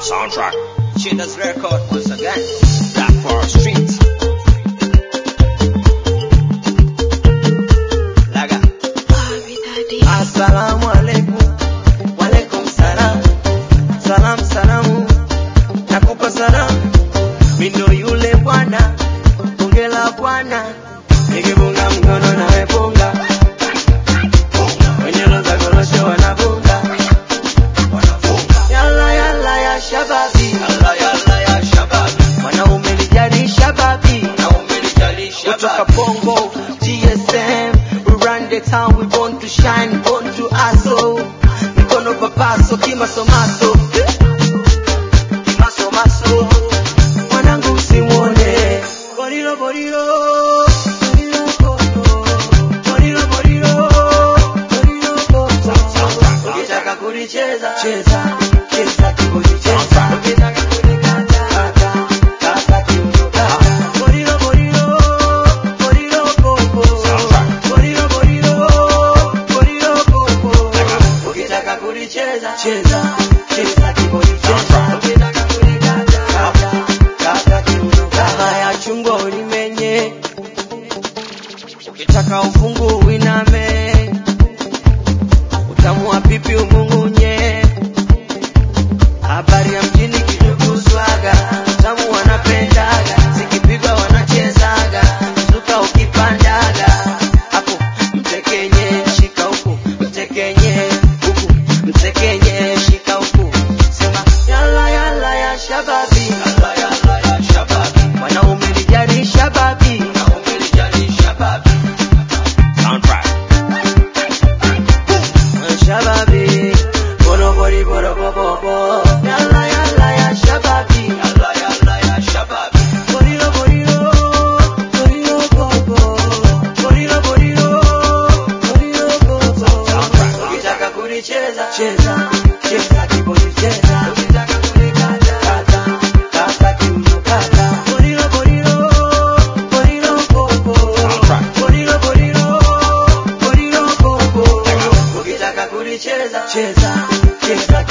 Soundtrack. Cheetah's record once again. Black Forest Streets. Laga. Assalamu alaikum. Walaikum salam. Salam salamu. Nakupa salamu. Mindo yule bwana. Ongela bwana. Nikibunga mkono na wepunga. Wenye roza golosho wanabunga. Yalla yalla ya shababi. Yalla yalla ya shababi. Wanaume lijali shababi. Wanaume lijali shababi. Kutoka Bongo, GSM, we run the town, we born to shine, born to hustle. Mikono papaso, kimaso maso. Kimaso maso. Mwanangu usimuone. Borilo borilo. Borilo koto. Borilo borilo. Borilo koto. Ukitaka kulicheza, cheza. Cheza kulicheza. Ukitaka kulikata, kata. Kata kiuno. Borilo borilo. Borilo koto. Borilo borilo. Borilo koto. Ukitaka kulicheza, cheza. Cheza kulicheza. Ukitaka kulikata, kata. Kata kiuno. Kama ya chungwa ulimenye. Ukitaka ufungu uiname. Utamu wa pipi umungunye. Habari ya mjini kidugu swaga. Utamu wanapendaga. Zikipigwa wanachezaga. Zuka ukipandaga. Hapo mtekenye shika huku. Mtekenye huku. Mtekenye shika huku. Sema yalla yalla ya shababi. Yalla yalla ya shababi. Wanaume lijali shababi. Wanaume lijali shababi. Soundtrack. Shababi. Boro bori boro bo bo bo. Yalla yalla ya shababi. Yalla yalla ya shababi. Borilo borilo. Borilo bobo. Borilo borilo. Borilo bobo. Ukitaka kulicheza, cheza. Cheza kipolicheza. Ukitaka kulikata, kata. Kata kiuno kata. Borilo borilo. Borilo bobo. Borilo borilo. Borilo bobo. Ukitaka kulicheza, cheza. Cheza